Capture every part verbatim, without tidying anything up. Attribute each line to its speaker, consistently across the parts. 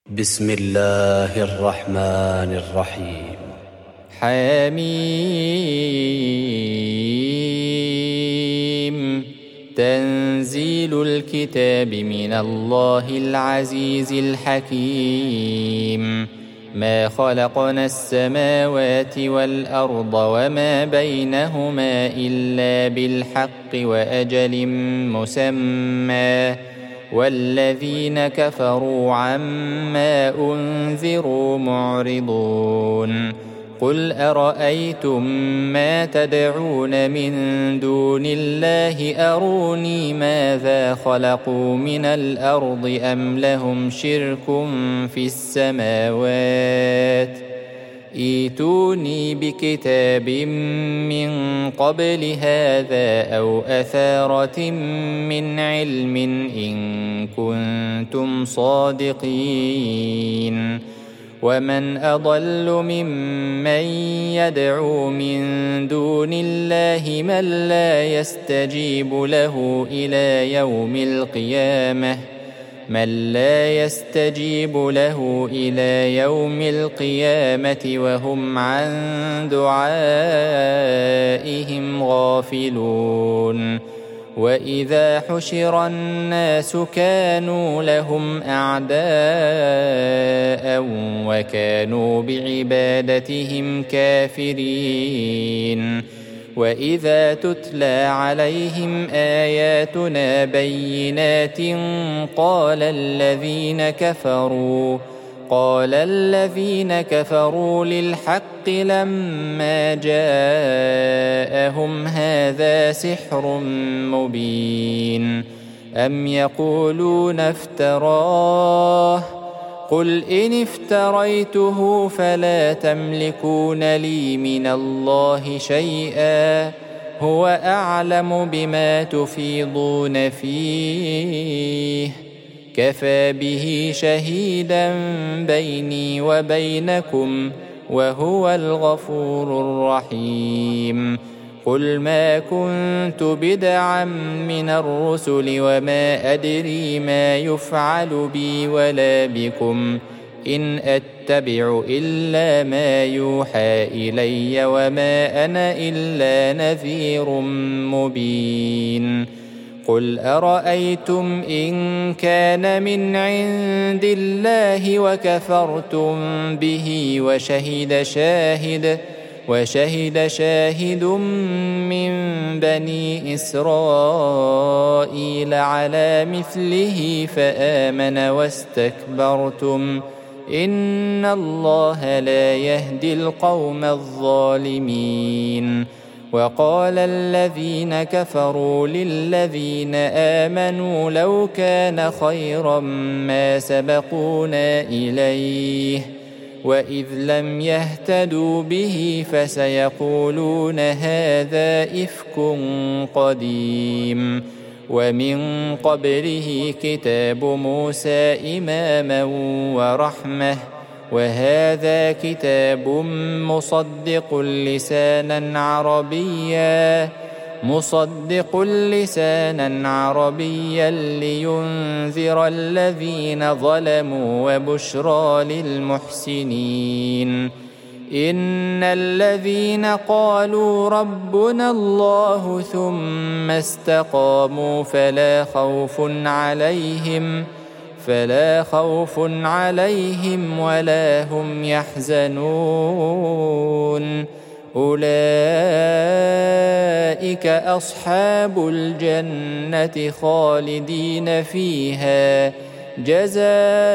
Speaker 1: بسم الله الرحمن الرحيم.
Speaker 2: حميم. تنزيل الكتاب من الله العزيز الحكيم. ما خلقنا السماوات والأرض وما بينهما إلا بالحق وأجل مسمى، والذين كفروا عما أنذروا معرضون. قل أرأيتم ما تدعون من دون الله أروني ماذا خلقوا من الأرض أم لهم شرك في السماوات؟ ائتوني بكتاب من قبل هذا أو أثارة من علم إن كنتم صادقين. ومن أضل ممن يدعو من دون الله من لا يستجيب له إلى يوم القيامة من لا يستجيب له إلى يوم القيامة وهم عن دعائهم غافلون. وإذا حشر الناس كانوا لهم أعداء وكانوا بعبادتهم كافرين. وإذا تتلى عليهم آياتنا بينات قال الذين كفروا قال الذين كفروا للحق لما جاءهم هذا سحر مبين. أم يقولون افتراه؟ قل إن افتريته فلا تملكون لي من الله شيئا هو أعلم بما تفيضون فيه كفى به شهيدا بيني وبينكم وهو الغفور الرحيم. قل ما كنت بدعا من الرسل وما أدري ما يفعل بي ولا بكم إن أتبع إلا ما يوحى إلي وما أنا إلا نذير مبين. قل أرأيتم إن كان من عند الله وكفرتم به وشهد شاهد وشهد شاهد من بني إسرائيل على مثله فآمن واستكبرتم إن الله لا يهدي القوم الظالمين. وقال الذين كفروا للذين آمنوا لو كان خيرا ما سبقونا إليه وإذ لم يهتدوا به فسيقولون هذا إفك قديم. ومن قبله كتاب موسى إماما ورحمة وهذا كتاب مصدق لسانا عربيا مصدق لسانا عربيا لينذر الذين ظلموا وبشرى للمحسنين. إن الذين قالوا ربنا الله ثم استقاموا فلا خوف عليهم فلا خوف عليهم ولا هم يحزنون. أولئك أصحاب الجنة خالدين فيها جزاء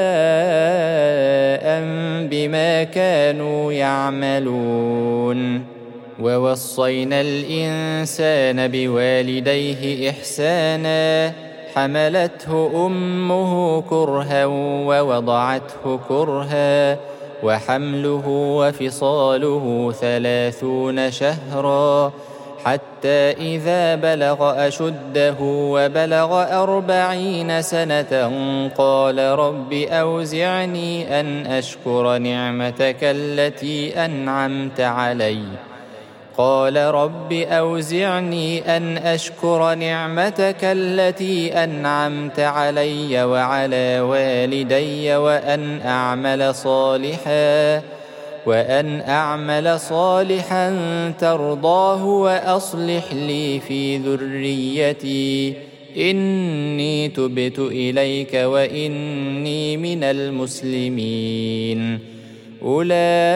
Speaker 2: بما كانوا يعملون. ووصينا الإنسان بوالديه إحسانا حملته أمه كرها ووضعته كرها وحمله وفصاله ثلاثون شهرا حتى إذا بلغ أشده وبلغ أربعين سنة قال رب أوزعني أن أشكر نعمتك التي أنعمت علي قال رب أوزعني أن أشكر نعمتك التي أنعمت علي وعلى والدي وأن أعمل صالحا وأن أعمل صالحا ترضاه وأصلح لي في ذريتي إني تبت إليك وإني من المسلمين. أولئك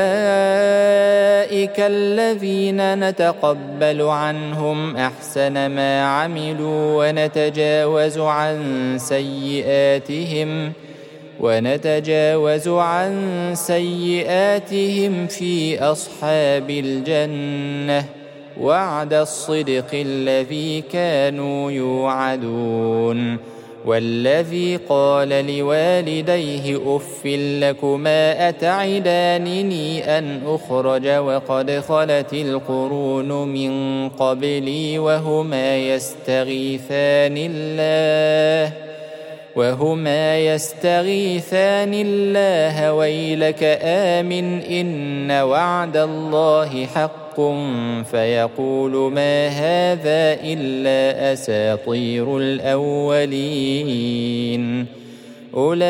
Speaker 2: الذين نتقبل عنهم أحسن ما عملوا ونتجاوز عن سيئاتهم ونتجاوز عن سيئاتهم في أصحاب الجنة وعد الصدق الذي كانوا يوعدون. والذي قال لوالديه أف لكما أتعدانني أن أخرج وقد خلت القرون من قبلي وهما يستغيثان الله وهما يستغيثان الله ويلك آمن إن وعد الله حق فيقول ما هذا إلا أساطير الأولين. أولئك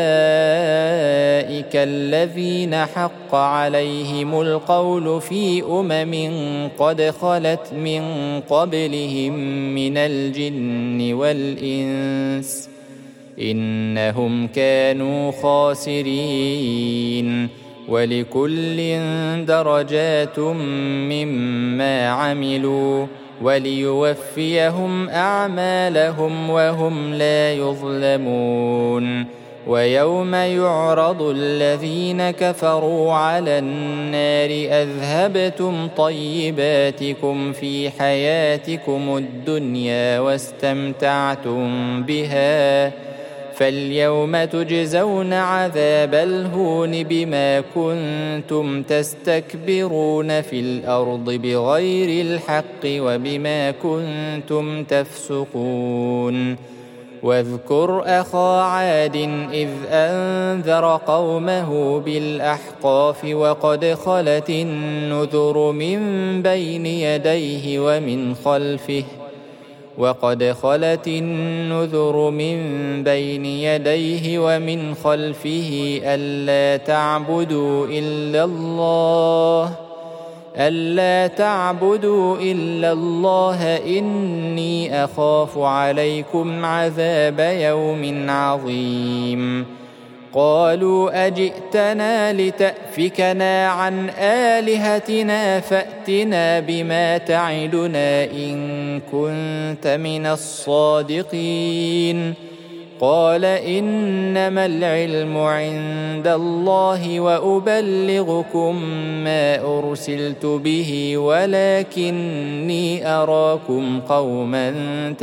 Speaker 2: الذين حق عليهم القول في أمم قد خلت من قبلهم من الجن والإنس إنهم كانوا خاسرين. ولكل درجات مما عملوا وليوفيهم أعمالهم وهم لا يظلمون. ويوم يعرض الذين كفروا على النار أذهبتم طيباتكم في حياتكم الدنيا واستمتعتم بها فاليوم تجزون عذاب الهون بما كنتم تستكبرون في الأرض بغير الحق وبما كنتم تفسقون. واذكر أخا عاد إذ أنذر قومه بالأحقاف وقد خلت النذر من بين يديه ومن خلفه وقد خلت النذر من بين يديه ومن خلفه ألا تعبدوا إلا الله ألا تعبدوا إلا الله إني أخاف عليكم عذاب يوم عظيم. قالوا أجئتنا لتأفكنا عن آلهتنا فأتنا بما تعدنا إن كنت من الصادقين. قال إنما العلم عند الله وأبلغكم ما أرسلت به ولكني أراكم قوما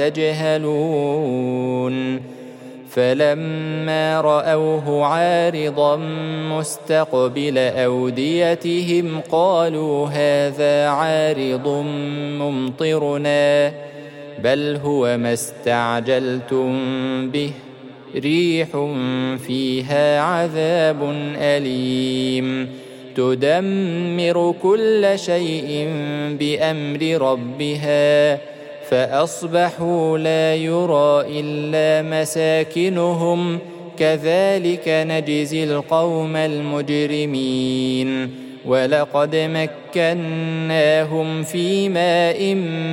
Speaker 2: تجهلون. فلما رأوه عارضا مستقبل أوديتهم قالوا هذا عارض ممطرنا بل هو ما استعجلتم به ريح فيها عذاب أليم تدمر كل شيء بأمر ربها فأصبحوا لا يرى إلا مساكنهم كذلك نجزي القوم المجرمين. ولقد مكناهم في ماء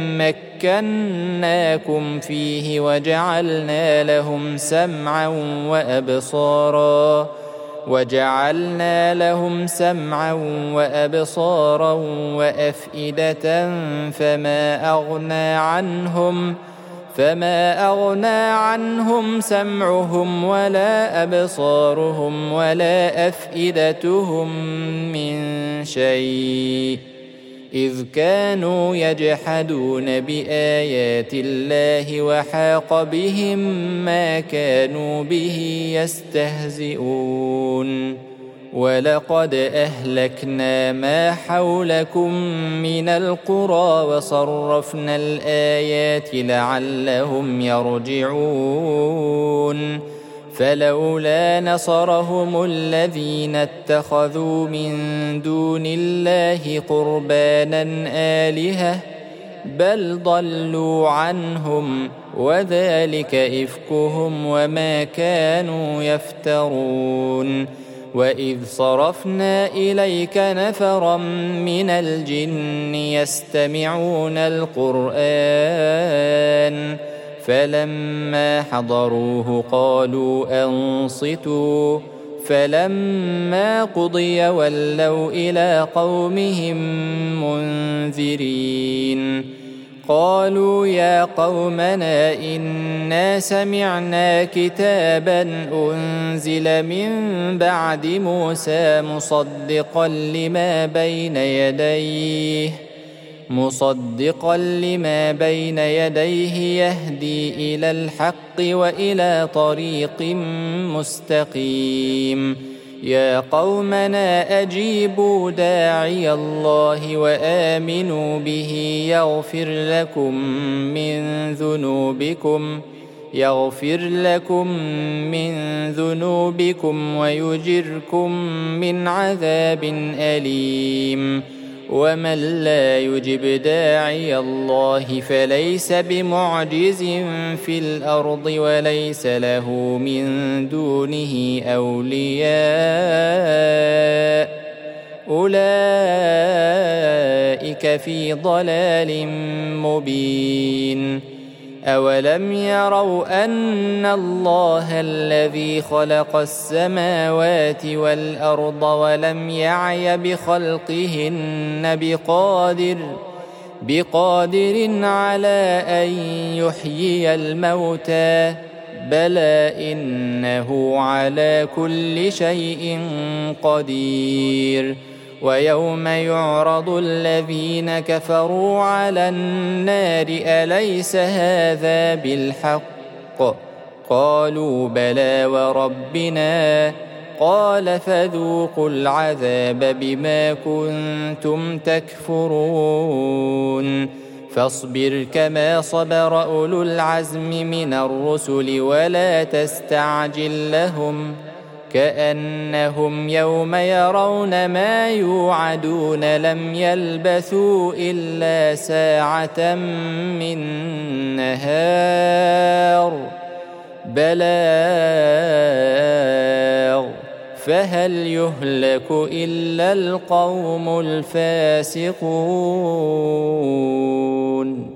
Speaker 2: مكناكم فيه وجعلنا لهم سمعا وأبصارا وجعلنا لهم سمعا وأبصارا وأفئدة فما أغنى عنهم فما أغنى عنهم سمعهم ولا أبصارهم ولا أفئدتهم من شيء إذ كانوا يجحدون بآيات الله وحاق بهم ما كانوا به يستهزئون. ولقد أهلكنا ما حولكم من القرى وصرفنا الآيات لعلهم يرجعون فلولا نصرهم الذين اتخذوا من دون الله قربانا آلهة بل ضلوا عنهم وذلك إفكهم وما كانوا يفترون. وإذ صرفنا إليك نفرا من الجن يستمعون القرآن فلما حضروه قالوا أنصتوا فلما قضي ولوا إلى قومهم منذرين. قالوا يا قومنا إنا سمعنا كتابا أنزل من بعد موسى مصدقا لما بين يديه مصدقا لما بين يديه يهدي إلى الحق وإلى طريق مستقيم. يا قومنا أجيبوا داعي الله وآمنوا به يغفر لكم من ذنوبكم يغفر لكم من ذنوبكم ويجركم من عذاب أليم. ومن لا يجب داعي الله فليس بمعجز في الأرض وليس له من دونه أولياء أولئك في ضلال مبين. أولم يروا أن الله الذي خلق السماوات والأرض ولم يعي بخلقهن بقادر بقادر على أن يحيي الموتى بلى إنه على كل شيء قدير. ويوم يعرض الذين كفروا على النار أليس هذا بالحق قالوا بلى وربنا قال فذوقوا العذاب بما كنتم تكفرون. فاصبر كما صبر أولو العزم من الرسل ولا تستعجل لهم كأنهم يوم يرون ما يوعدون لم يلبثوا إلا ساعة من نهار بلاغ فهل يهلك إلا القوم الفاسقون.